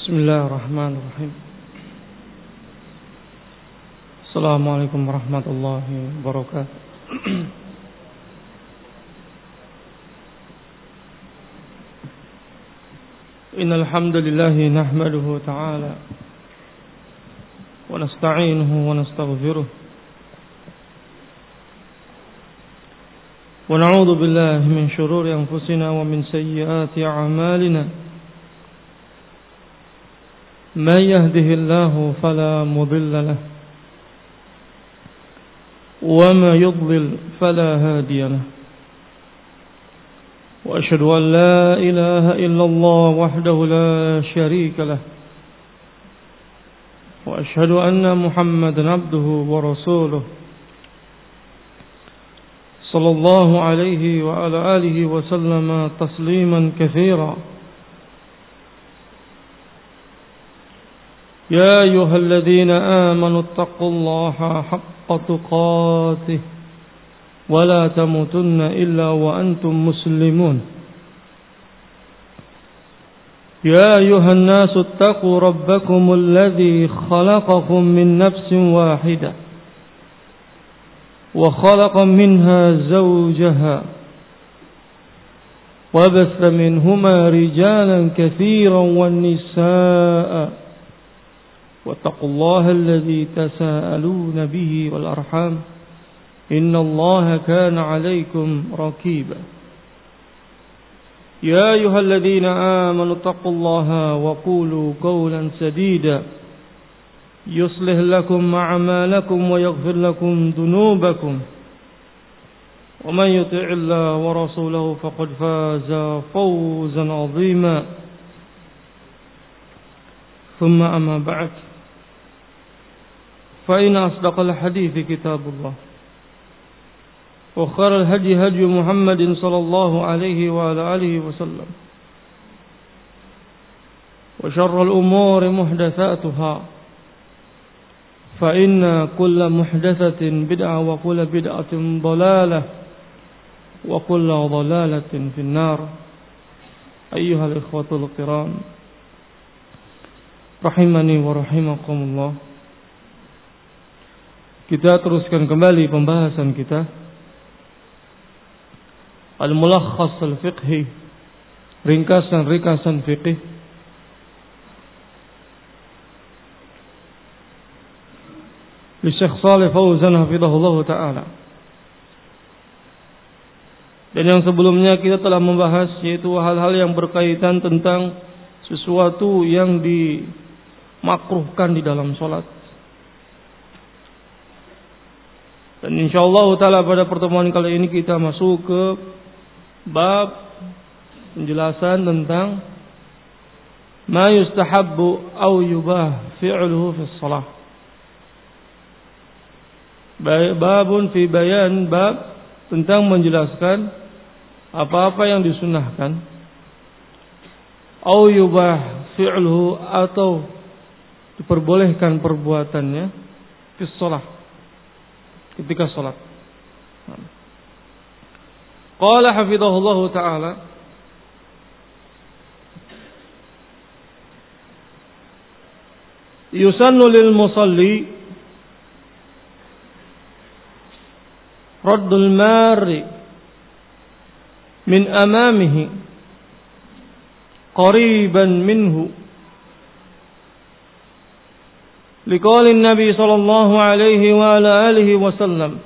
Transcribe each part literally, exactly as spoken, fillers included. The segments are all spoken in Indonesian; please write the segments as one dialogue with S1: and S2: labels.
S1: Bismillahirrahmanirrahim. Assalamualaikum warahmatullahi wabarakatuh. Innal hamdalillah nahmaduhu ta'ala wa nasta'inuhu wa nastaghfiruh wa na'udzu billahi min shururi anfusina wa min sayyiati a'malina. من يهده الله فلا مضل له وما يضلل فلا هادي له وأشهد أن لا إله إلا الله وحده لا شريك له وأشهد أن محمدا عبده ورسوله صلى الله عليه وعلى آله وسلم تسليما كثيرا. يا أيها الذين آمنوا اتقوا الله حق تقاته ولا تموتن إلا وأنتم مسلمون. يا أيها الناس اتقوا ربكم الذي خلقكم من نفس واحدة وخلق منها زوجها وبث منهما رجالا كثيرا والنساء واتقوا الله الذي تساءلون به والأرحام إن الله كان عليكم رقيبا. يا أيها الذين آمنوا اتقوا الله وقولوا قولا سديدا يصلح لكم أعمالكم ويغفر لكم ذنوبكم ومن يطع الله ورسوله فقد فاز فوزا عظيما. ثم أما بعد فإن أصدق الحديث كتاب الله وخير الهدي هدي محمد صلى الله عليه وعلى آله وسلم وشر الأمور محدثاتها فإن كل محدثة بدعة وكل بدعة ضلالة وكل ضلالة في النار. أيها الإخوة الكرام rahimani wa rahimakumullah. Kita teruskan kembali pembahasan kita Al-Mulakhas Al-Fiqhi, ringkasan-ringkasan fiqih li Syekh Shalih Fauzan hafizahullah ta'ala. Dan yang sebelumnya kita telah membahas yaitu hal-hal yang berkaitan tentang sesuatu yang dimakruhkan di dalam sholat. Dan insyaallah ta'ala pada pertemuan kali ini kita masuk ke bab penjelasan tentang ma yustahabbu aw yubah fi'luhu fi shalah. Babun fi bayan, bab tentang menjelaskan apa-apa yang disunahkan aw yubah fi'luhu atau diperbolehkan perbuatannya fi shalah, ketika salat. Qala hafizahullah ta'ala yusannu lil musalli raddul mari min amamihi qariban minhu liqauli Nabi sallallahu alaihi wa ala alihi wasallam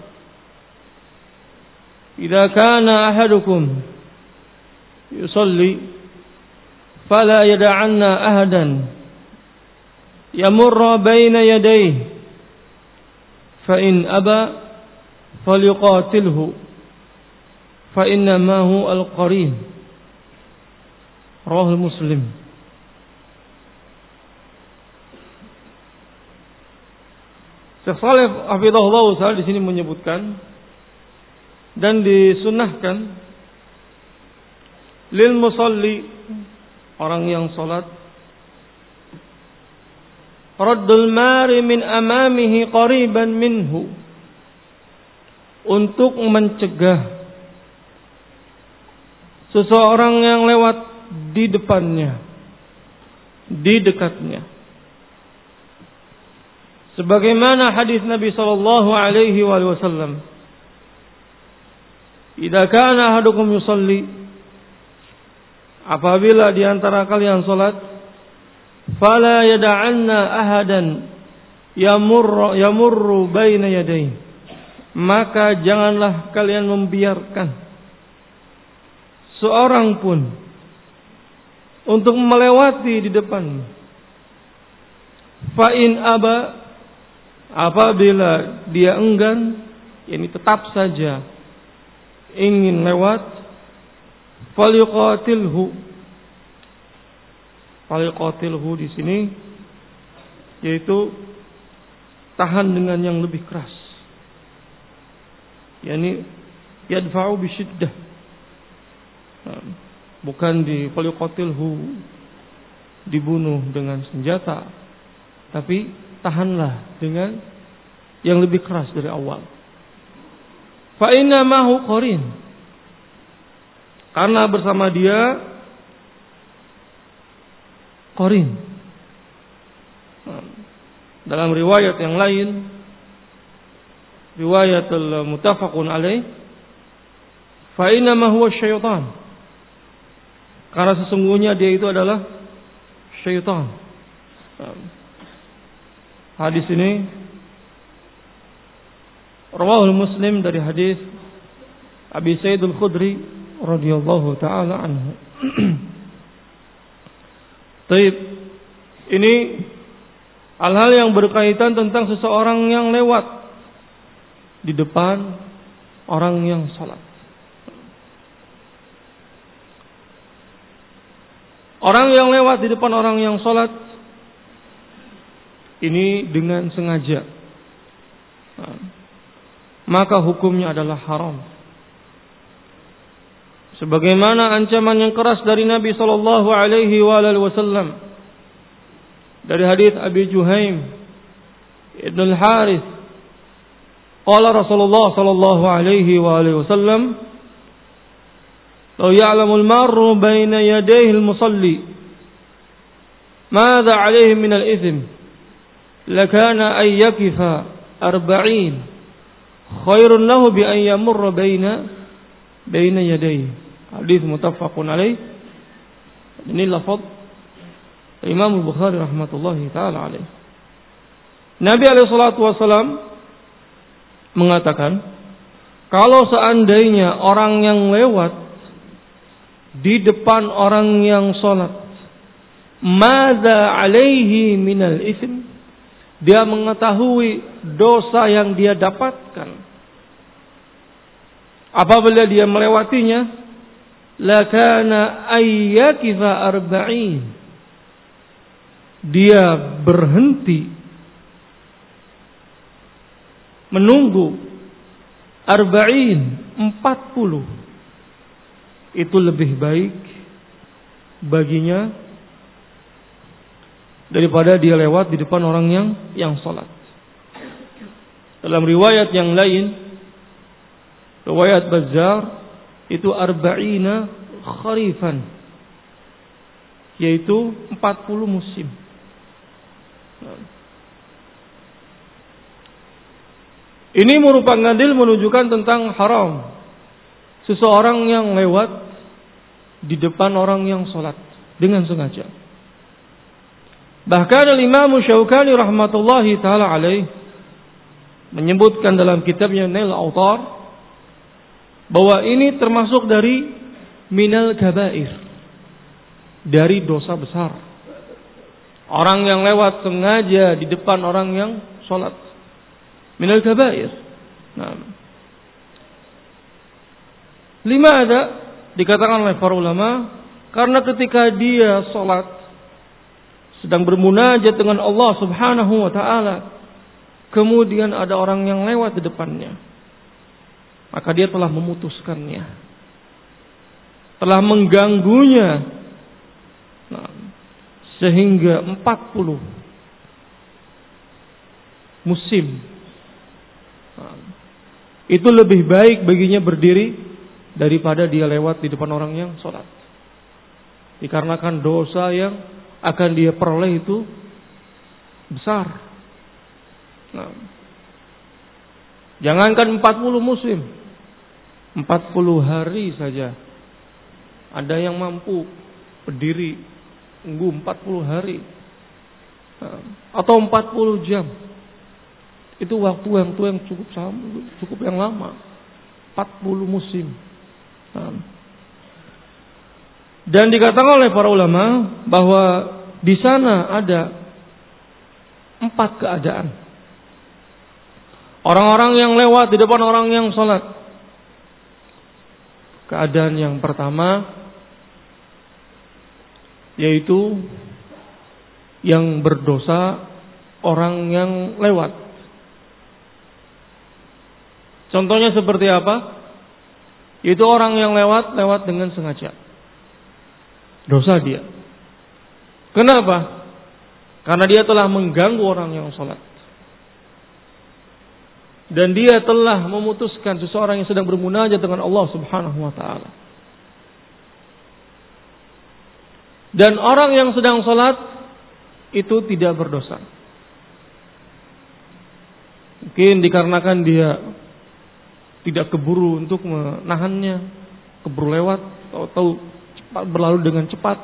S1: idza kana ahadukum yusalli fala yad'anna ahadan yamurra baina yadayhi fa in aba falyuqatilhu fa inna ma hu al-qarin. Rawahul Muslim. Syekh Shalih hafizahullah ta'ala di sini menyebutkan dan disunnahkan lil musalli, orang yang salat, raddul mari min amamihi qariban minhu, untuk mencegah seseorang yang lewat di depannya di dekatnya. Sebagaimana hadis Nabi sallallahu alaihi wasallam, "Idza kana ahadukum yusalli," apabila di antara kalian salat, "fala yad'anna ahadan yamurru yamurru baina yadayhi," maka janganlah kalian membiarkan seorang pun untuk melewati di depan. Fa in aba, apabila dia enggan, yakni tetap saja ingin lewat, falyuqatilhu. Falyuqatilhu di sini yaitu tahan dengan yang lebih keras. yakni yadfa'u bisyiddah. Bukan di falyuqatilhu, dibunuh dengan senjata, tapi tahanlah dengan yang lebih keras dari awal. Fa inna mahu qarin, karena bersama dia qarin. Dalam riwayat yang lain, riwayat al-muttafaqun alaih, fa inna ma huwa syaitan, karena sesungguhnya dia itu adalah syaitan. Hadis ini rawahul Muslim dari hadis Abi Sa'id Al-Khudri radhiyallahu taala anhu. Baik, ini hal-hal yang berkaitan tentang seseorang yang lewat di depan orang yang salat. Orang yang lewat di depan orang yang salat ini dengan sengaja, maka hukumnya adalah haram. Sebagaimana ancaman yang keras dari Nabi sallallahu alaihi wasallam dari hadis Abi Juhaim Ibn al-Harith, qala Rasulullah sallallahu alaihi wasallam, "Law ya'lamu al-marru baina yadayhi al-musalli madza 'alaihi min al-ithm lakana ay yakifa arba'in khairun lahu bi an yamurra baina baina yadayhi." Hadis muttafaqun alaih. Ini lafaz Imam Bukhari rahmatullahi taala alaih. Nabi alaihi salatu wasallam mengatakan, kalau seandainya orang yang lewat di depan orang yang salat, madza alaihi minal itsm, dia mengetahui dosa yang dia dapatkan apabila dia melewatinya, lakana ayyakifa arba'in, dia berhenti menunggu arba'in, empat puluh, itu lebih baik baginya daripada dia lewat di depan orang yang yang salat. Dalam riwayat yang lain, riwayat Bazzar, itu arba'ina kharifan, yaitu empat puluh musim. Ini merupakan dalil menunjukkan tentang haram seseorang yang lewat di depan orang yang salat dengan sengaja. Bahkan Imam Syaukani rahmatullahi taala alaih menyebutkan dalam kitabnya Nail Autar bahwa ini termasuk dari minal kabair, dari dosa besar. Orang yang lewat sengaja di depan orang yang salat, minal kabair. Nah, lima ada dikatakan oleh para ulama, karena ketika dia salat sedang bermunajat dengan Allah Subhanahu wa taala, kemudian ada orang yang lewat di depannya, maka dia telah memutuskannya, telah mengganggunya, nah, sehingga empat puluh musim. Nah, itu lebih baik baginya berdiri daripada dia lewat di depan orang yang sholat, dikarenakan dosa yang akan dia peroleh itu besar. Nah, jangankan empat puluh musim, empat puluh hari saja ada yang mampu berdiri tunggu empat puluh hari, nah, atau empat puluh jam. Itu waktu yang tuh yang cukup cukup yang lama, empat puluh musim. Nah, dan dikatakan oleh para ulama bahwa di sana ada empat keadaan. Orang-orang yang lewat di depan orang yang sholat. Keadaan yang pertama yaitu yang berdosa orang yang lewat. Contohnya seperti apa? Yaitu orang yang lewat lewat dengan sengaja. Dosa dia. Kenapa? Karena dia telah mengganggu orang yang sholat. Dan dia telah memutuskan seseorang yang sedang bermunajat dengan Allah Subhanahu wa ta'ala. Dan orang yang sedang sholat itu tidak berdosa. Mungkin dikarenakan dia tidak keburu untuk menahannya, keburu lewat, atau cepat berlalu dengan cepat.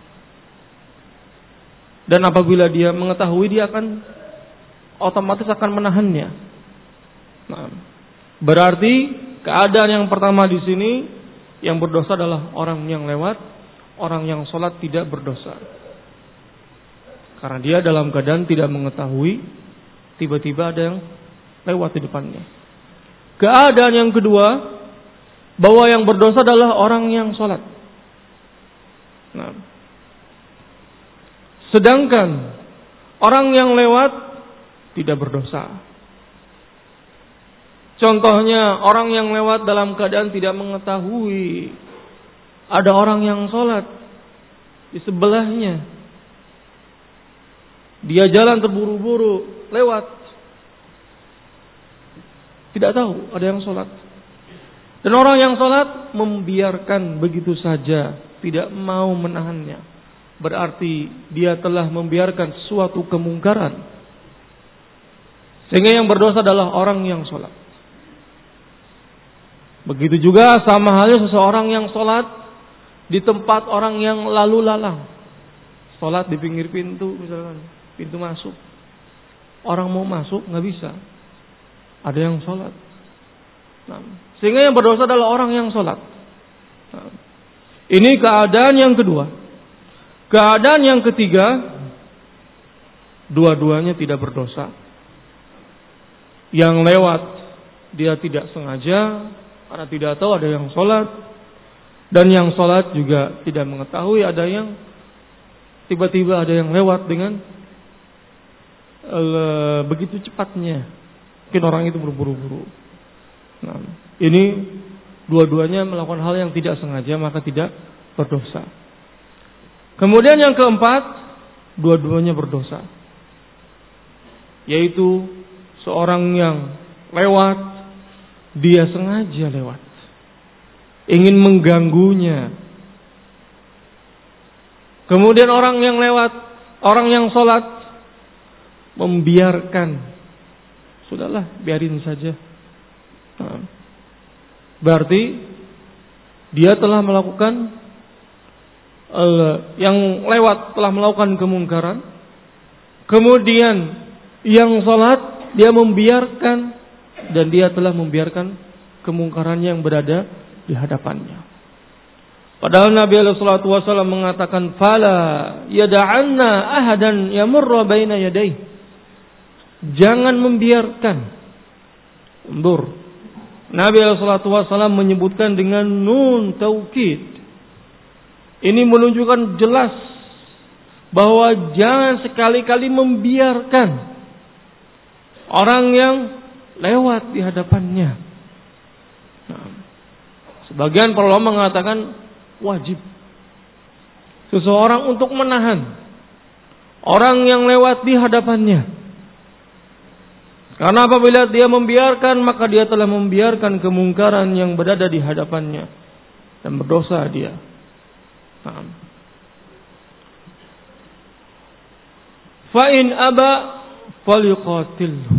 S1: Dan apabila dia mengetahui, dia akan otomatis akan menahannya. Nah, berarti keadaan yang pertama di sini yang berdosa adalah orang yang lewat, orang yang sholat tidak berdosa. Karena dia dalam keadaan tidak mengetahui, tiba-tiba ada yang lewat di depannya. Keadaan yang kedua, bahwa yang berdosa adalah orang yang sholat. Nah, sedangkan orang yang lewat tidak berdosa. Contohnya orang yang lewat dalam keadaan tidak mengetahui ada orang yang sholat di sebelahnya. Dia jalan terburu-buru lewat, tidak tahu ada yang sholat. Dan orang yang sholat membiarkan begitu saja, tidak mau menahannya. Berarti dia telah membiarkan suatu kemungkaran. Sehingga yang berdosa adalah orang yang sholat. Begitu juga sama halnya seseorang yang sholat di tempat orang yang lalu lalang. Sholat di pinggir pintu misalkan, pintu masuk. Orang mau masuk nggak bisa. Ada yang sholat. Nah, sehingga yang berdosa adalah orang yang sholat. Nah, ini keadaan yang kedua. Keadaan yang ketiga, dua-duanya tidak berdosa. Yang lewat dia tidak sengaja, karena tidak tahu ada yang sholat. Dan yang sholat juga tidak mengetahui ada yang tiba-tiba ada yang lewat dengan uh, begitu cepatnya. Mungkin orang itu berburu-buru. Nah, ini dua-duanya melakukan hal yang tidak sengaja, maka tidak berdosa. Kemudian yang keempat, dua-duanya berdosa. Yaitu seorang yang lewat, dia sengaja lewat, ingin mengganggunya. Kemudian orang yang lewat, orang yang sholat, membiarkan, sudahlah biarin saja. Nah, berarti dia telah melakukan uh, yang lewat telah melakukan kemungkaran. Kemudian yang sholat dia membiarkan, dan dia telah membiarkan kemungkaran yang berada di hadapannya. Padahal Nabi alaihi salatu wasallam mengatakan, "Fala yada'anna ahadan yamurra baina yadayhi." Jangan membiarkan. Undur. Nabi alaihi salatu wasallam menyebutkan dengan nun taukid. Ini menunjukkan jelas bahwa jangan sekali-kali membiarkan orang yang lewat di hadapannya. Nah, sebagian para ulama mengatakan wajib seseorang untuk menahan orang yang lewat di hadapannya. Karena apabila dia membiarkan, maka dia telah membiarkan kemungkaran yang berada di hadapannya dan berdosa dia. Nah, fa in aba falyuqatilhu.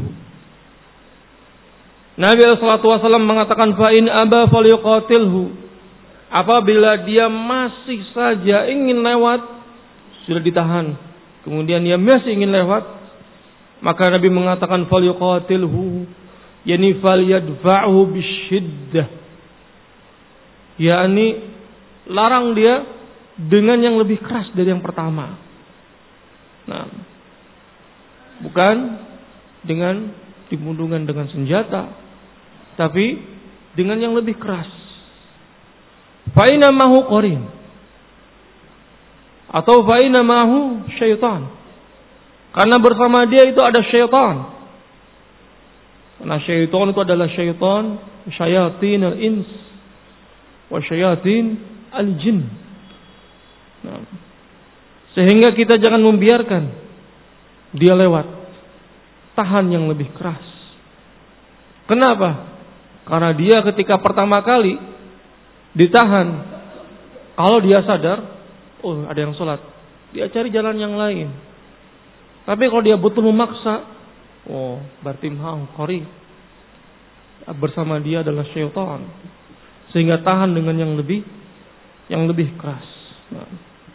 S1: Nabi shallallahu alaihi wasallam mengatakan fa in aba falyuqatilhu. Apabila dia masih saja ingin lewat, sudah ditahan, kemudian dia masih ingin lewat, maka Nabi mengatakan falyuqatilhu, yani falyadfa'hu bisyiddah, yakni larang dia dengan yang lebih keras dari yang pertama. Nah, bukan dengan dibundungkan dengan senjata, tapi dengan yang lebih keras. Fa'ina mahu qarin, atau fa'ina mahu syaitan, karena bersama dia itu ada syaitan. Karena syaitan itu adalah syaitan syayatin al-ins wa syayatin al-jin. Nah, sehingga kita jangan membiarkan dia lewat, tahan yang lebih keras. Kenapa? Karena dia ketika pertama kali ditahan, kalau dia sadar, oh ada yang sholat, dia cari jalan yang lain. Tapi kalau dia betul memaksa, oh berarti mau qari, bersama dia adalah syaitan, sehingga tahan dengan yang lebih yang lebih keras. Nah.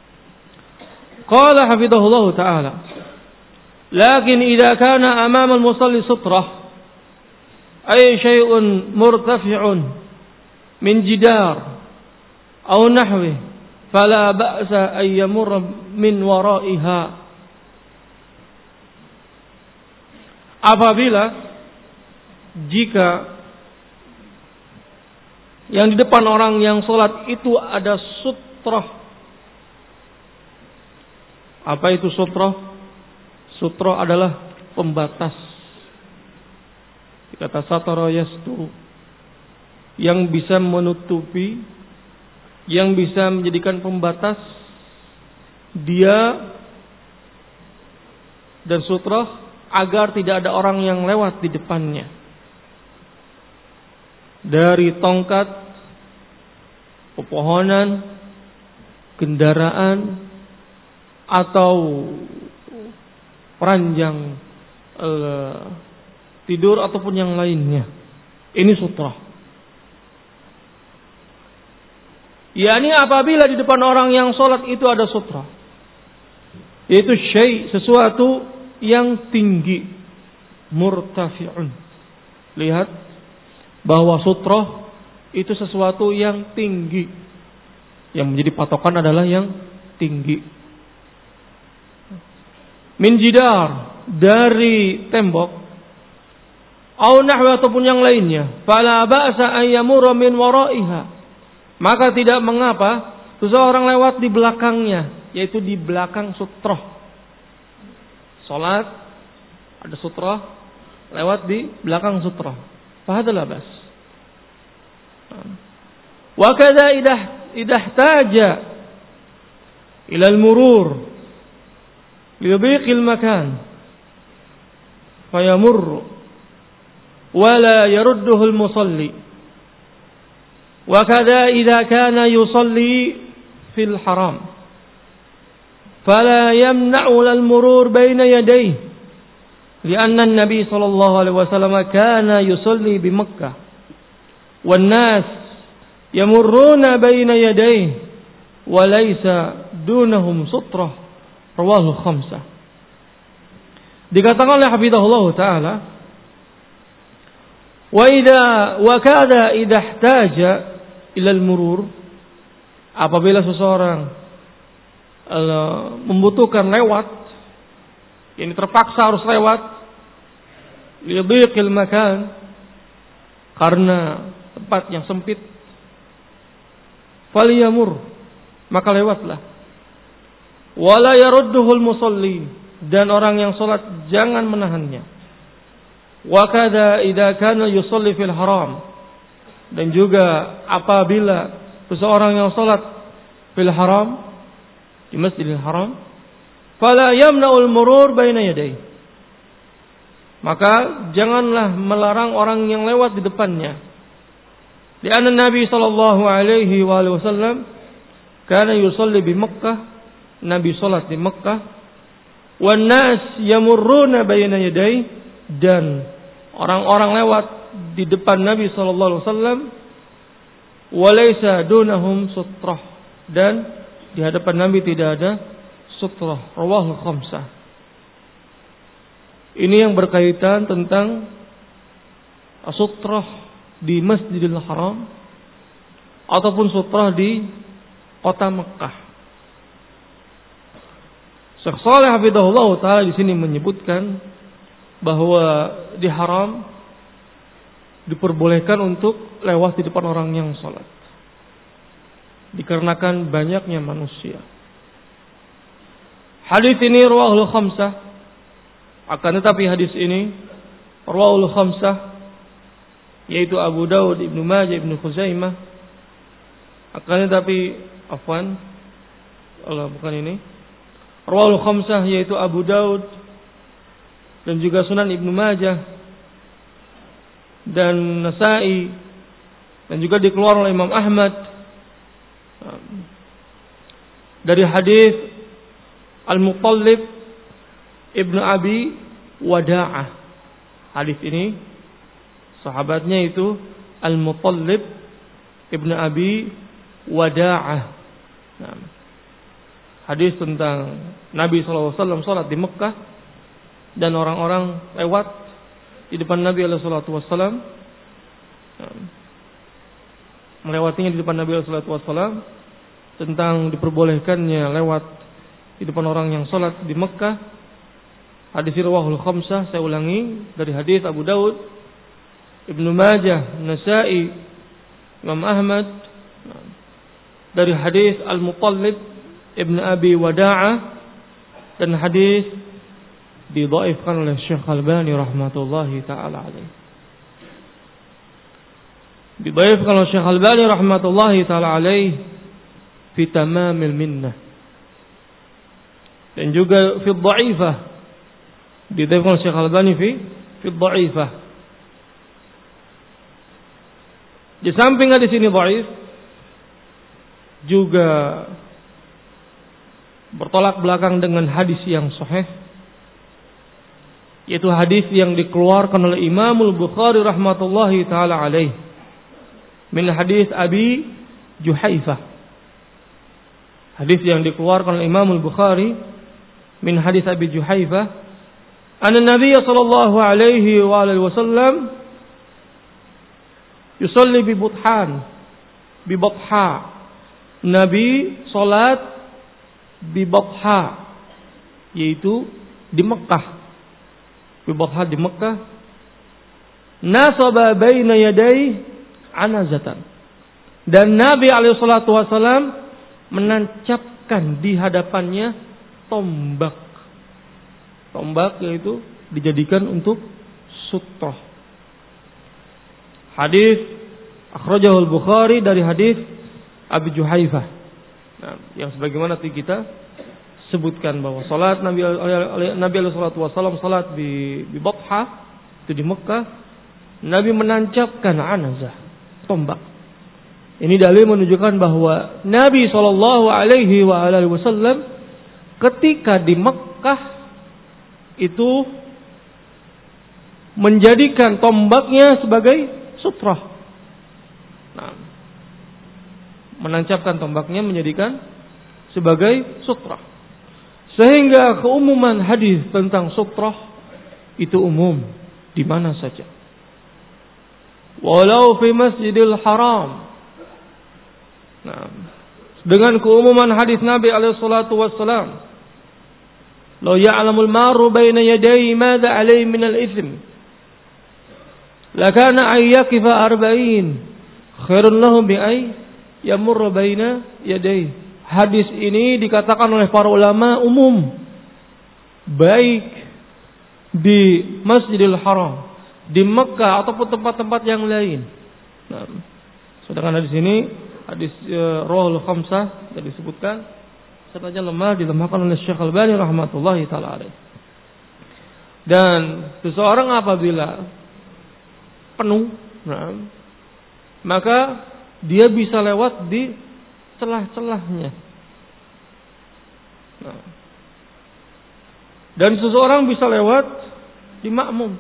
S1: Qala hafidhahullah ta'ala, lakin idza kana amama al-musalli sutrah ay syai'un murtafi'un min jidar atau nahwi, fala ba'sa ay yamurra min wara'iha. Apabila jika yang di depan orang yang sholat itu ada sutrah. Apa itu sutrah? Sutrah adalah pembatas. Kata satara yasturu, yang bisa menutupi, yang bisa menjadikan pembatas dia dan sutrah agar tidak ada orang yang lewat di depannya. Dari tongkat, pepohonan, kendaraan, atau ranjang uh, tidur ataupun yang lainnya. Ini sutrah. yakni apabila di depan orang yang sholat itu ada sutra, yaitu syai', sesuatu yang tinggi, murtafi'un. Lihat bahwa sutra itu sesuatu yang tinggi, yang menjadi patokan adalah yang tinggi. Min jidar, dari tembok, au nahwa ataupun yang lainnya, fala ba'sa an yamurra min wara'iha, maka tidak mengapa seseorang lewat di belakangnya, yaitu di belakang sutroh. Salat ada sutroh, lewat di belakang sutroh, fahadal bas. Wa kadza idah idahtaja ila al-murur libiqil makan fayamurru wala yarudduhu al-musalli. Wa kadza idza kana yusalli fil haram fala yamna'u al-murur baina yadayhi li'anna an-nabiy sallallahu alaihi wasallam kana yusalli bi Makkah wan nas yamurruna baina yadayhi wa laysa dunahum sutrah. Rawahu khamsah. Dikatakan oleh hafizahullah taala, wa idza wa kada idza ihtaja ila al-murur, apabila seseorang uh, membutuhkan lewat, ini terpaksa harus lewat, lidhiqil makan, karena tempat yang sempit, falyamur, maka lewatlah. Wala yarudduhul musalli, dan orang yang salat jangan menahannya. Wa kadza idza kana yusalli fil haram, dan juga apabila seseorang yang salat fil haram, di Masjidil Haram, fala yamna'ul murur baina yadayhi, maka janganlah melarang orang yang lewat di depannya. Di anna Nabi sallallahu alaihi wasallam kana yusalli bi Makkah, Nabi salat di Makkah, wan nas yamurruna baina yaday, dan orang-orang lewat di depan Nabi sallallahu alaihi wasallam, walaysa dunahum sutrah, dan di hadapan Nabi tidak ada sutrah. Rawahul khamsah. Ini yang berkaitan tentang sutrah di Masjidil Haram ataupun sutrah di kota Mekah. Syekh Shalih hafizahullah taala di sini menyebutkan bahwa di haram diperbolehkan untuk lewat di depan orang yang salat, dikarenakan banyaknya manusia. Hadis ini rawahul khamsah, akan tetapi hadis ini rawahul khamsah, yaitu Abu Daud, Ibnu Majah, Ibnu Khuzaimah. Akan tetapi afwan, Allah bukan ini. Rawahul khamsah, yaitu Abu Daud dan juga Sunan Ibnu Majah dan Nasa'i, dan juga dikeluarkan oleh Imam Ahmad dari hadis Al-Muttalib Ibnu Abi Wada'ah. Hadis ini sahabatnya itu Al-Muttalib Ibnu Abi Wada'ah. Nah, hadis tentang Nabi shallallahu alaihi wasallam sholat di Mekah dan orang-orang lewat di depan Nabi shallallahu alaihi wasallam, melewatinya di depan Nabi shallallahu alaihi wasallam, tentang diperbolehkannya lewat di depan orang yang sholat di Mekah. Hadis riwayahul khamsah, saya ulangi, dari hadis Abu Daud, Ibnu Majah, Nasa'i, Imam Ahmad, dari hadis Al-Muttalib Ibn Abi Wada'ah, dan hadis didhaifkan oleh Syekh Albani rahmatullahi taala alaihi. Didhaifkan oleh Syekh Albani rahmatullahi taala alaihi fi Tamamil Minnah, dan juga fi Dhaifah, didhaifkan oleh Syekh Albani fi fi Dhaifah. Di samping hadis ini dhaif, juga bertolak belakang dengan hadis yang sahih, yaitu hadis yang dikeluarkan oleh Imam Al-Bukhari rahmatullahi taala alaih, min hadis Abi Juhaifah. Hadis yang dikeluarkan oleh Imam Al-Bukhari min hadis Abi Juhaifah, anna Nabiy sallallahu alaihi wa alihi wasallam yusalli bi Buthan, bi Batha. Nabi salat di Batha, yaitu di Mekah. Di Batha di Mekah. Nasaba baina yaday anazatan. Dan Nabi alaihi salatu wasallam menancapkan di hadapannya tombak. Tombak yaitu dijadikan untuk sutrah. Hadis akhrajahul Bukhari dari hadis Abi Juhaifah. Nah, yang sebagaimana tadi kita sebutkan bahwa salat Nabi Nabi alaihi salatu wasallam salat di di Batha, itu di Mekah, Nabi menancapkan anazah, tombak. Ini dalil menunjukkan bahwa Nabi sallallahu alaihi wa alihi wasallam ketika di Mekah itu menjadikan tombaknya sebagai sutrah. Nah, menancapkan tombaknya menjadikan sebagai sutrah. Sehingga keumuman hadis tentang sutrah itu umum di mana saja. Walau fi Masjidil Haram. Nah, dengan keumuman hadis Nabi alaihi salatu wassalam, "Law ya'lamul maru baina yaday madza alayhi min al-itsm, lakana ay yaqifa arba'in khairun lahu bi ay yamurra baina yaday." Hadis ini dikatakan oleh para ulama umum, baik di Masjidil Haram, di Mekah ataupun tempat-tempat yang lain. Nah, sedangkan hadis ini hadis uh, Rawahul Khamsah yang disebutkan serta lemah, dilemahkan oleh Syekh Albani rahmatullahi taala alaih. Dan seseorang apabila penuh, nah, maka dia bisa lewat di celah-celahnya. Nah, Dan seseorang bisa lewat di makmum.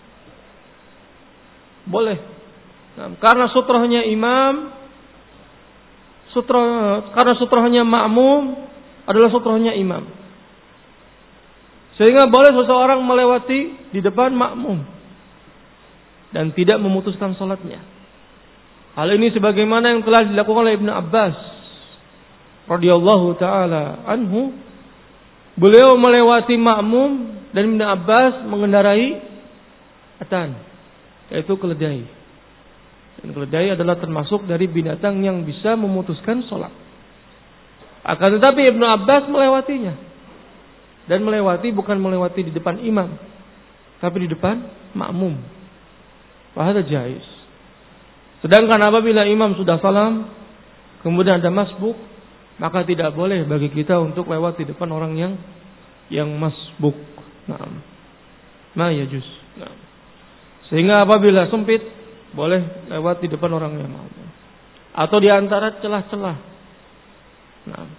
S1: Boleh. Nah, karena sutrahnya imam, sutra, karena sutrahnya makmum adalah sutrahnya imam. Sehingga boleh seseorang melewati di depan makmum dan tidak memutuskan salatnya. Hal ini sebagaimana yang telah dilakukan oleh Ibnu Abbas radhiyallahu taala anhu. Beliau melewati makmum dan Ibnu Abbas mengendarai atan, yaitu keledai. Dan keledai adalah termasuk dari binatang yang bisa memutuskan salat. Akan tetapi Ibnu Abbas melewatinya. Dan melewati bukan melewati di depan imam, tapi di depan makmum. Wahada jaiz. Sedangkan apabila imam sudah salam, kemudian ada masbuk, maka tidak boleh bagi kita untuk lewat di depan orang yang yang masbuk. Naam. Ma yajuz. Naam. Sehingga apabila sempit, boleh lewat di depan orang yang makmum. Atau di antara celah-celah. Naam.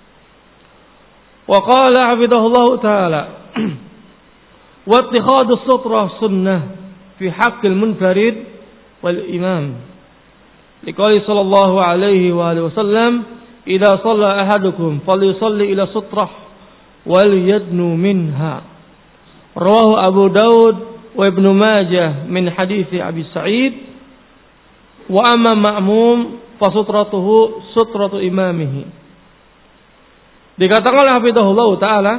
S1: Wa qala hafidhahullah ta'ala wa ittikhadus sutrah sunnah fi haqqil munfarid wal imam. Liqali sallallahu alaihi wa alihi wasallam idza shalla ahadukum falyusalli ila sutrah wal yadnu minha. Rawahu Abu Daud wa Ibnu Majah min hadits Abi Sa'id wa amma ma'mum fa sutratuhu sutratu imamihi. Dikatakan oleh hafizahullah ta'ala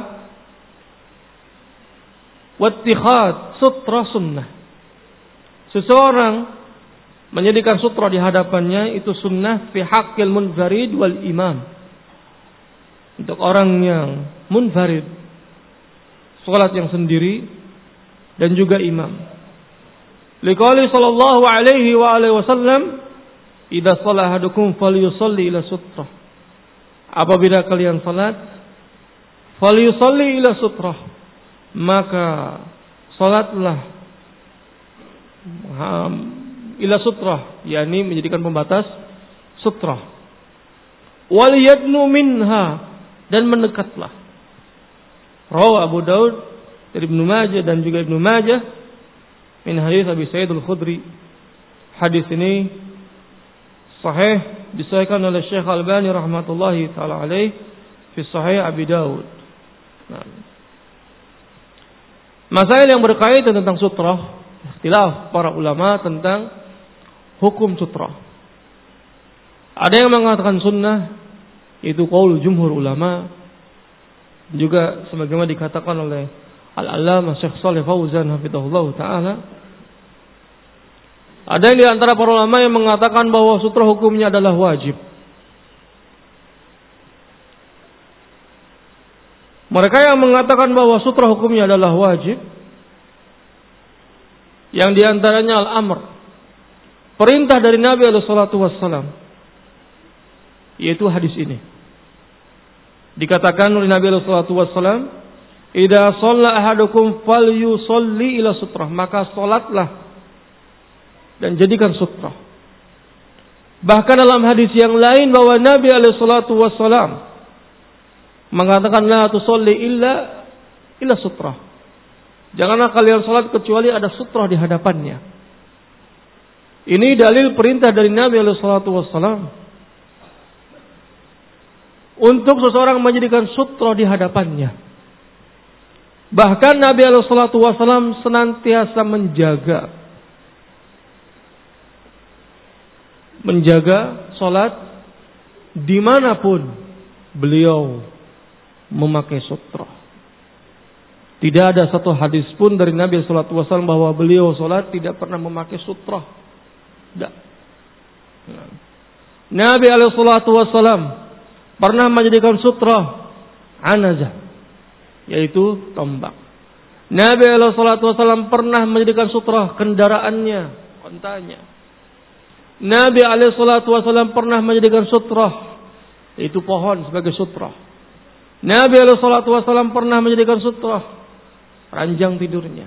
S1: wattikhad sutra sunnah. Seseorang menjadikan sutra di hadapannya itu sunnah fi haqqil munfarid wal imam. Untuk orang yang munfarid, salat yang sendiri, dan juga imam. Liqali sallallahu alaihi wa alihi wasallam idza shalla ahadukum falyusalli ila sutrah. Apabila kalian salat, falyusalli ila sutrah, maka salatlah um, ila sutrah, yakni menjadikan pembatas sutrah. Wal yadnu minha, dan mendekatlah. Rawahu Abu Daud dari Ibnu Majah dan juga Ibnu Majah min hadits Abi Sa'id Al-Khudri. Hadis ini sahih, disahihkan oleh Syekh Al-Albani rahmatullahi taala alaih fi Sahih Abi Daud. Nah, masalah yang berkaitan tentang sutrah, ikhtilaf para ulama tentang hukum sutrah. Ada yang mengatakan sunnah, itu qaul jumhur ulama, juga sebagaimana dikatakan oleh Al-Allamah Syekh Shalih Fauzan hafizahullah taala. Ada yang di antara para ulama yang mengatakan bahwa sutra hukumnya adalah wajib. Mereka yang mengatakan bahwa sutra hukumnya adalah wajib, yang di antaranya al-amr, perintah dari Nabi alaihi salatu wassalam, yaitu hadis ini. Dikatakan oleh Nabi alaihi salatu wassalam, "Idza shalla ahadukum falyusalli ila sutrah," maka salatlah dan jadikan sutrah. Bahkan dalam hadis yang lain bahwa Nabi alaihi salatu wassalam mengatakan la tusalli illa illa sutrah. Janganlah kalian salat kecuali ada sutrah di hadapannya. Ini dalil perintah dari Nabi alaihi salatu wassalam untuk seseorang menjadikan sutrah di hadapannya. Bahkan Nabi alaihi salatu wassalam senantiasa menjaga menjaga salat dimanapun beliau memakai sutra. Tidak ada satu hadis pun dari Nabi sallallahu alaihi wasallam bahwa beliau salat tidak pernah memakai sutra. Tidak. Nabi alaihi salatu wasallam pernah menjadikan sutra anazah, yaitu tombak. Nabi alaihi salatu wasallam pernah menjadikan sutra kendaraannya, ontanya. Nabi alaihi salatu wasallam pernah menjadikan sutrah, yaitu pohon sebagai sutrah. Nabi alaihi salatu wasallam pernah menjadikan sutrah ranjang tidurnya.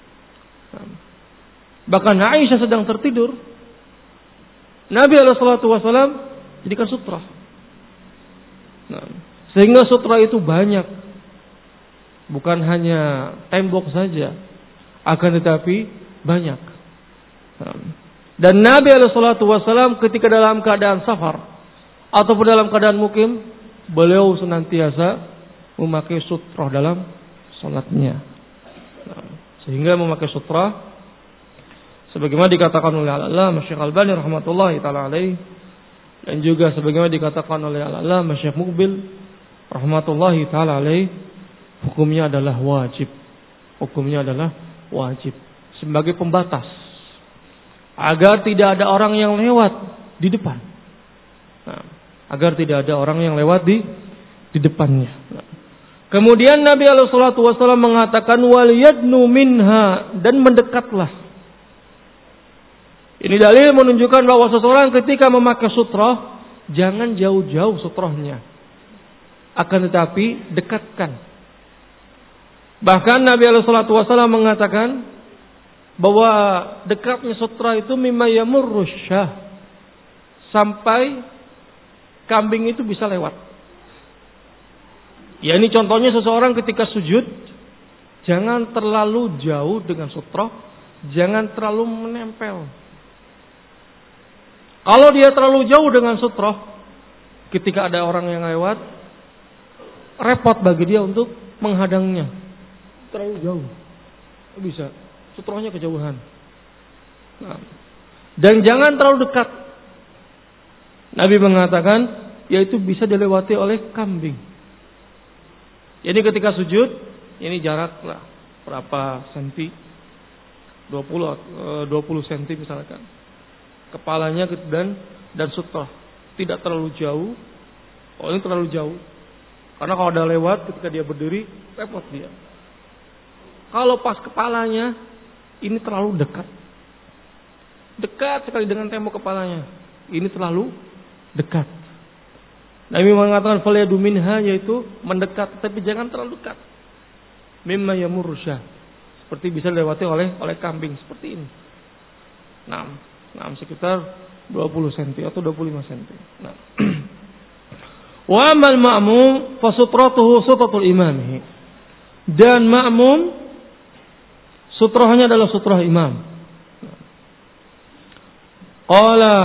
S1: Bahkan Aisyah sedang tertidur, Nabi alaihi salatu wasallam jadikan sutrah. Nah, sehingga sutrah itu banyak. bukan hanya tembok saja, akan tetapi banyak. Dan Nabi alaihi salatu wasallam ketika dalam keadaan safar ataupun dalam keadaan mukim, beliau senantiasa memakai sutrah dalam salatnya. Sehingga memakai sutrah sebagaimana dikatakan oleh Al-Allamah Syekh Al-Albani rahmatullahi taala alaih, dan juga sebagaimana dikatakan oleh Al-Allamah Syekh Muqbil rahmatullahi taala alaih, hukumnya adalah wajib. Hukumnya adalah wajib sebagai pembatas agar tidak ada orang yang lewat di depan. Nah, agar tidak ada orang yang lewat di di depannya. Nah. Kemudian Nabi alaihi salatu wasallam mengatakan wal yadnu minha, dan mendekatlah. Ini dalil menunjukkan bahwa seseorang ketika memakai sutrah jangan jauh-jauh sutrahnya, akan tetapi dekatkan. Bahkan Nabi alaihi salatu wasallam mengatakan bahwa dekatnya sutrah itu mimma yamurru syah, sampai kambing itu bisa lewat. Ya, ini contohnya seseorang ketika sujud jangan terlalu jauh dengan sutrah, jangan terlalu menempel. Kalau dia terlalu jauh dengan sutrah, ketika ada orang yang lewat, repot bagi dia untuk menghadangnya. Terlalu jauh, bisa sutrahnya kejauhan. Nah, dan jangan terlalu dekat. Nabi mengatakan, yaitu bisa dilewati oleh kambing. Jadi ketika sujud, ini jarak lah berapa senti? dua puluh senti misalkan. Kepalanya dan dan sutrah tidak terlalu jauh. Oh, ini terlalu jauh. Karena kalau ada lewat ketika dia berdiri, repot dia. Kalau pas kepalanya, ini terlalu dekat. Dekat sekali dengan tembok kepalanya. Ini terlalu dekat. Nabi mengatakan falyadu minha, yaitu mendekat, tapi jangan terlalu dekat. Mimma yamurru syah, seperti bisa dilewati oleh oleh kambing seperti ini. Nah, nah sekitar dua puluh senti atau dua puluh lima senti. Nah. Wa amal ma'mum fa sutratuhu sutratul imamih. Dan ma'mum sutrahnya adalah sutrah imam. Qala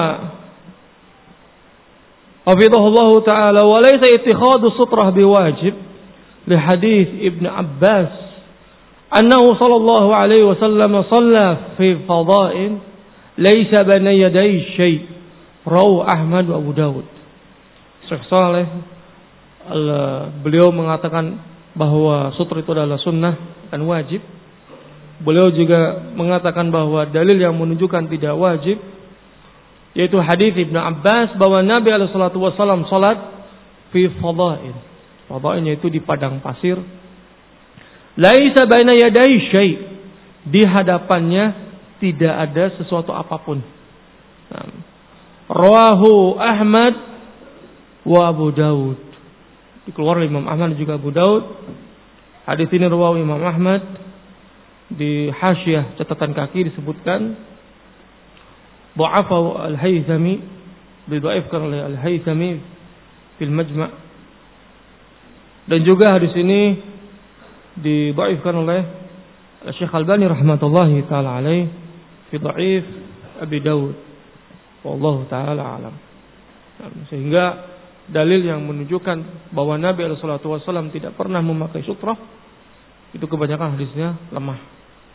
S1: hafizahullahu ta'ala wa laysa ittikhadus sutrah biwajib li hadits Ibn Abbas annahu sallallahu alaihi wasallam shalla fi fada'in laysa baina yaday syai' rawu Ahmad wa Abu Dawud. Syekh Saleh beliau mengatakan bahwa sutra itu adalah sunnah dan wajib. Beliau juga mengatakan bahwa dalil yang menunjukkan tidak wajib yaitu hadis Ibnu Abbas bahwa Nabi alaihi salatu wasallam salat fi fadha'in. Fadha'in yaitu di padang pasir. Laisa baina yaday syai'. Di hadapannya tidak ada sesuatu apapun. Nah. Rawahu Ahmad wa Abu Dawud. Dikeluarkan Imam Ahmad juga Abu Dawud. Hadis ini rawahu Imam Ahmad. Di hasyiah catatan kaki disebutkan Dha'afahu Al-Haythami, didhaifkan oleh Al-Haythami fil Majma'. Dan juga hadis ini didhaifkan oleh Syekh Al-Albani rahmatullahi taala alaih fi dhaif Abi Dawud. Wallahu taala alam. Sehingga dalil yang menunjukkan bahwa Nabi alaihi salatu wasallam tidak pernah memakai sutrah itu kebanyakan hadisnya lemah.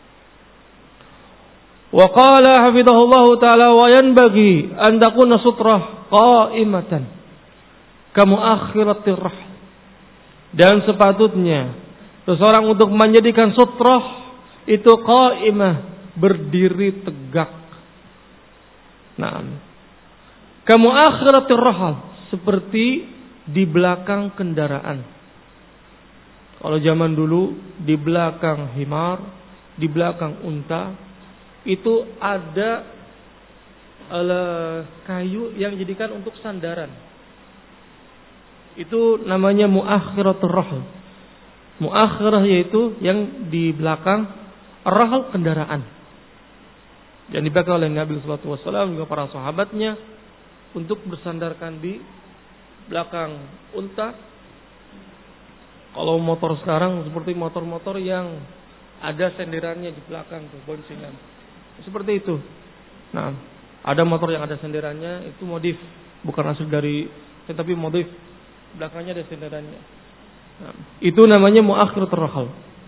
S1: Wa qala hafizahullahu ta'ala wa yanbaghi an takuna sutrah qa'imatan kamu akhiratir rahl. Dan sepatutnya seseorang untuk menjadikan sutrah itu qa'imah, berdiri tegak. Nah, kamu akhiratir rahl, seperti di belakang kendaraan. Kalau zaman dulu di belakang himar, di belakang unta itu ada uh, kayu yang dijadikan untuk sandaran. Itu namanya muakhiratul rahl. Muakhirah yaitu yang di belakang rahl kendaraan. Yang dipakai oleh Nabi sallallahu alaihi wasallam juga para sahabatnya untuk bersandarkan di belakang unta Kalau motor sekarang seperti motor-motor yang ada senderannya di belakang tuh, boncengan. Seperti itu. Nah, ada motor yang ada senderannya, itu modif, bukan asli dari, tetapi modif. Belakangnya ada senderannya. Nah, itu namanya muakhiratur rahal.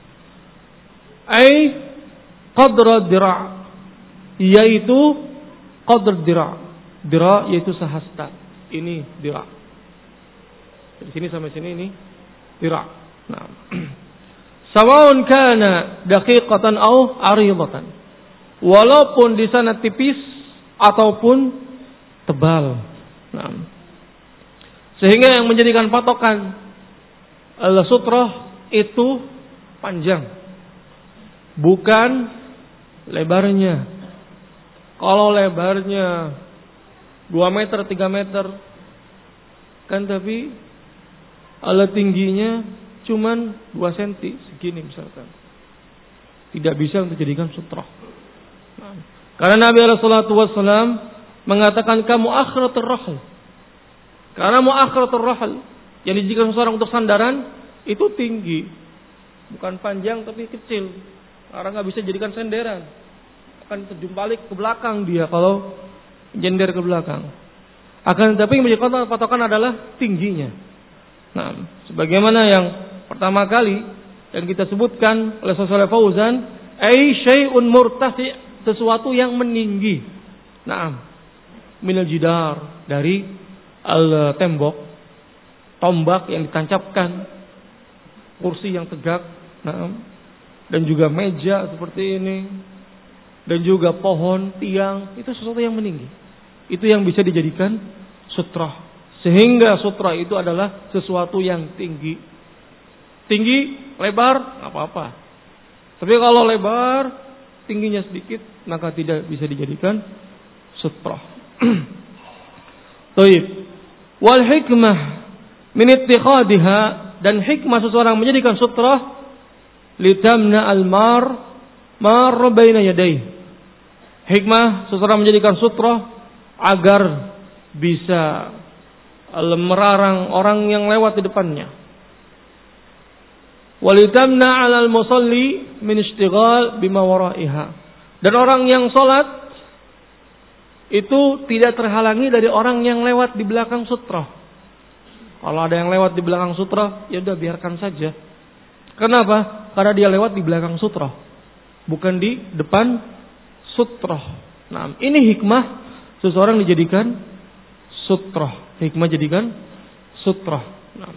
S1: Ai qadra dira', yaitu qadr dira'. Dira' yaitu sehasta. Ini dira'. Dari sini sampai sini ini dira'. Nah. Sawa'un kana daqiqatan aw 'aridatan. Walaupun di sana tipis ataupun tebal. Nah. Sehingga yang menjadikan patokan al-sutrah itu panjang, bukan lebarnya. Kalau lebarnya dua meter, tiga meter, kan, tapi ala tingginya cuman dua sentimeter, segini misalkan. Tidak bisa untuk dijadikan sutrah. Nah, karena Nabi alaihi salatu wassalam mengatakan kamu akhiratur rahl. Karena muakhiratur rahl yang dijadikan seseorang untuk sandaran itu tinggi, bukan panjang tapi kecil. Orang nggak bisa jadikan senderan, akan terjun balik ke belakang dia kalau jender ke belakang. Akan tetapi yang menjadi patokan adalah tingginya. Nah, sebagaimana yang pertama kali yang kita sebutkan oleh Syaikh Fauzan, ai syai'un murtafi', sesuatu yang meninggi. Naam, minal jidar, dari al tembok, tombak yang ditancapkan, kursi yang tegak, naam, dan juga meja seperti ini, dan juga pohon, tiang, itu sesuatu yang meninggi. Itu yang bisa dijadikan sutrah. Sehingga sutrah itu adalah sesuatu yang tinggi. Tinggi, lebar, nggak apa-apa. Tapi kalau lebar, tingginya sedikit, maka tidak bisa dijadikan sutrah. Baik. Wal hikmah min ittikhadha, dan hikmah seseorang menjadikan sutrah litamna al-mar mar baina yadayhi. Hikmah seseorang menjadikan sutrah agar bisa merarang orang yang lewat di depannya. Walitamna 'alal musalli min istighal bima wara'iha. Dan orang yang salat itu tidak terhalangi dari orang yang lewat di belakang sutrah. Kalau ada yang lewat di belakang sutrah, ya udah biarkan saja. Kenapa? Karena dia lewat di belakang sutrah, bukan di depan sutrah. Nah, ini hikmah seseorang dijadikan sutrah. Hikmah jadikan sutrah. Nah.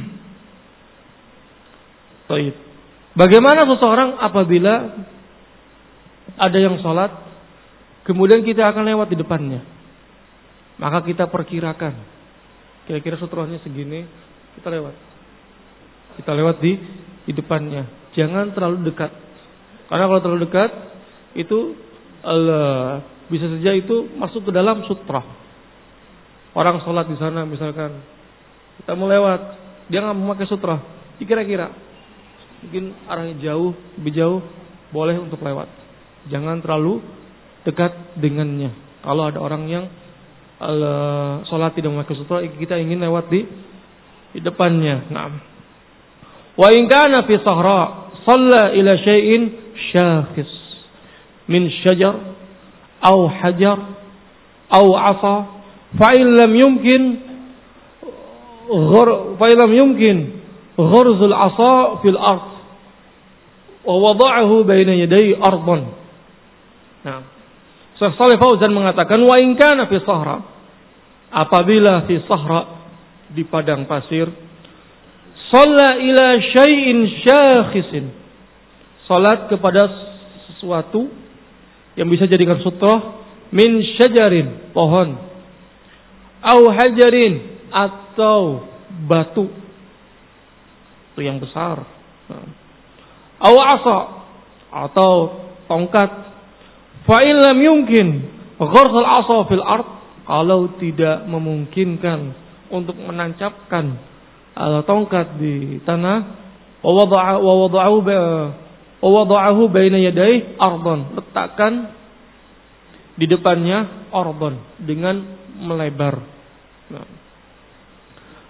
S1: Baik. Bagaimana seseorang apabila ada yang sholat, kemudian kita akan lewat di depannya, maka kita perkirakan kira-kira sutrahnya segini, kita lewat. Kita lewat di di depannya. Jangan terlalu dekat. Karena kalau terlalu dekat itu Allah, bisa saja itu masuk ke dalam sutrah. Orang sholat di sana misalkan, kita mau lewat, dia nggak memakai sutrah, kira-kira mungkin arahnya jauh, lebih jauh, boleh untuk lewat. Jangan terlalu dekat dengannya. Kalau ada orang yang uh, sholat tidak memakai sutra, kita ingin lewat di, di depannya. Nah, wa in kana fi sahra, shalla ila syai'in syakhis min syajar, au hajar, au asa, fa in lam yumkin ghar, fa in lam yumkin gharzul asa fil ard, wa wada'ahu baina yaday ardan. Nah, Syekh Shalih Fauzan mengatakan wa in kana fi sahra, apabila fi sahra, di padang pasir, shalla ila syai'in syakhisin, salat kepada sesuatu yang bisa jadikan sutrah, min syajarin, pohon, au hajarin, atau batu, itu yang besar, au asa, atau tongkat. Fa in lam yumkin gharsul asa fil ard, kalau tidak memungkinkan untuk menancapkan uh, tongkat di tanah, wa wada'a wa wada'ahu wa wada'ahu baina yadayhi ardan, letakkan di depannya ardan, dengan melebar. Nah.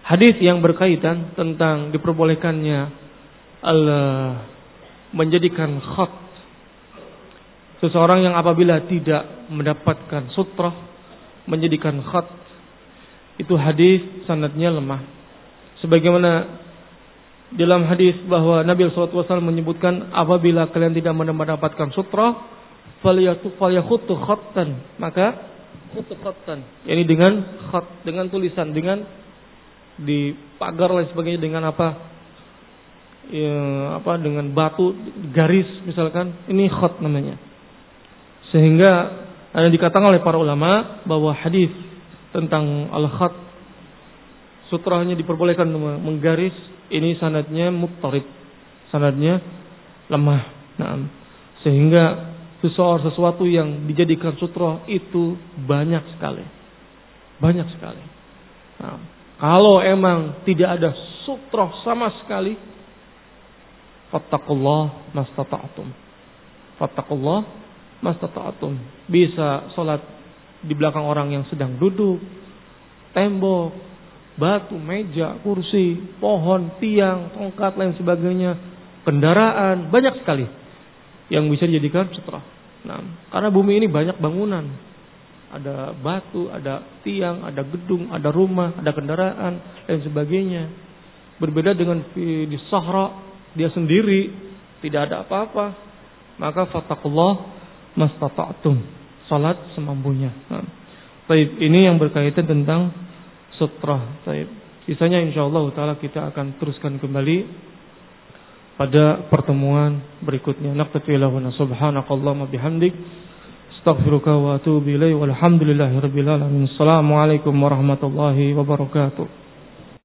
S1: hadis yang berkaitan tentang diperbolehkannya Allah menjadikan khat seseorang yang apabila tidak mendapatkan sutrah menjadikan khat, itu hadis sanadnya lemah. Sebagaimana dalam hadis bahwa Nabi shallallahu alaihi wasallam menyebutkan apabila kalian tidak mendapatkan sutrah falyakhutu khattan, maka khutu khattan, yakni dengan khat, dengan tulisan, dengan di pagar dan sebagainya, dengan apa ya, apa dengan batu garis misalkan, ini khat namanya. Sehingga ada dikatakan oleh para ulama bahwa hadis tentang al-khat, sutrahnya diperbolehkan menggaris, ini sanadnya muttarib, sanadnya lemah. Nah, sehingga sesuatu sesuatu yang dijadikan sutrah itu banyak sekali, banyak sekali. Nah, kalau emang tidak ada sutrah sama sekali, fattaqullah mastata'tum, fattaqullah mastata'tum. Bisa sholat di belakang orang yang sedang duduk, tembok, batu, meja, kursi, pohon, tiang, tongkat, lain sebagainya, kendaraan, banyak sekali yang bisa dijadikan sutrah. Nah, karena bumi ini banyak bangunan, ada batu, ada tiang, ada gedung, ada rumah, ada kendaraan, dan sebagainya. Berbeda dengan di Sahra, dia sendiri, tidak ada apa-apa. Maka fattaqullah mastata'tum, salat semampunya. Nah, baik, ini yang berkaitan tentang sutrah. Baik, sisanya insyaallah taala kita akan teruskan kembali pada pertemuan berikutnya. Naqtatu lahu subhanakallahumma bihamdik astaghfiruka wa atubu ilaik walhamdulillahirabbil alamin. Assalamualaikum warahmatullahi wabarakatuh.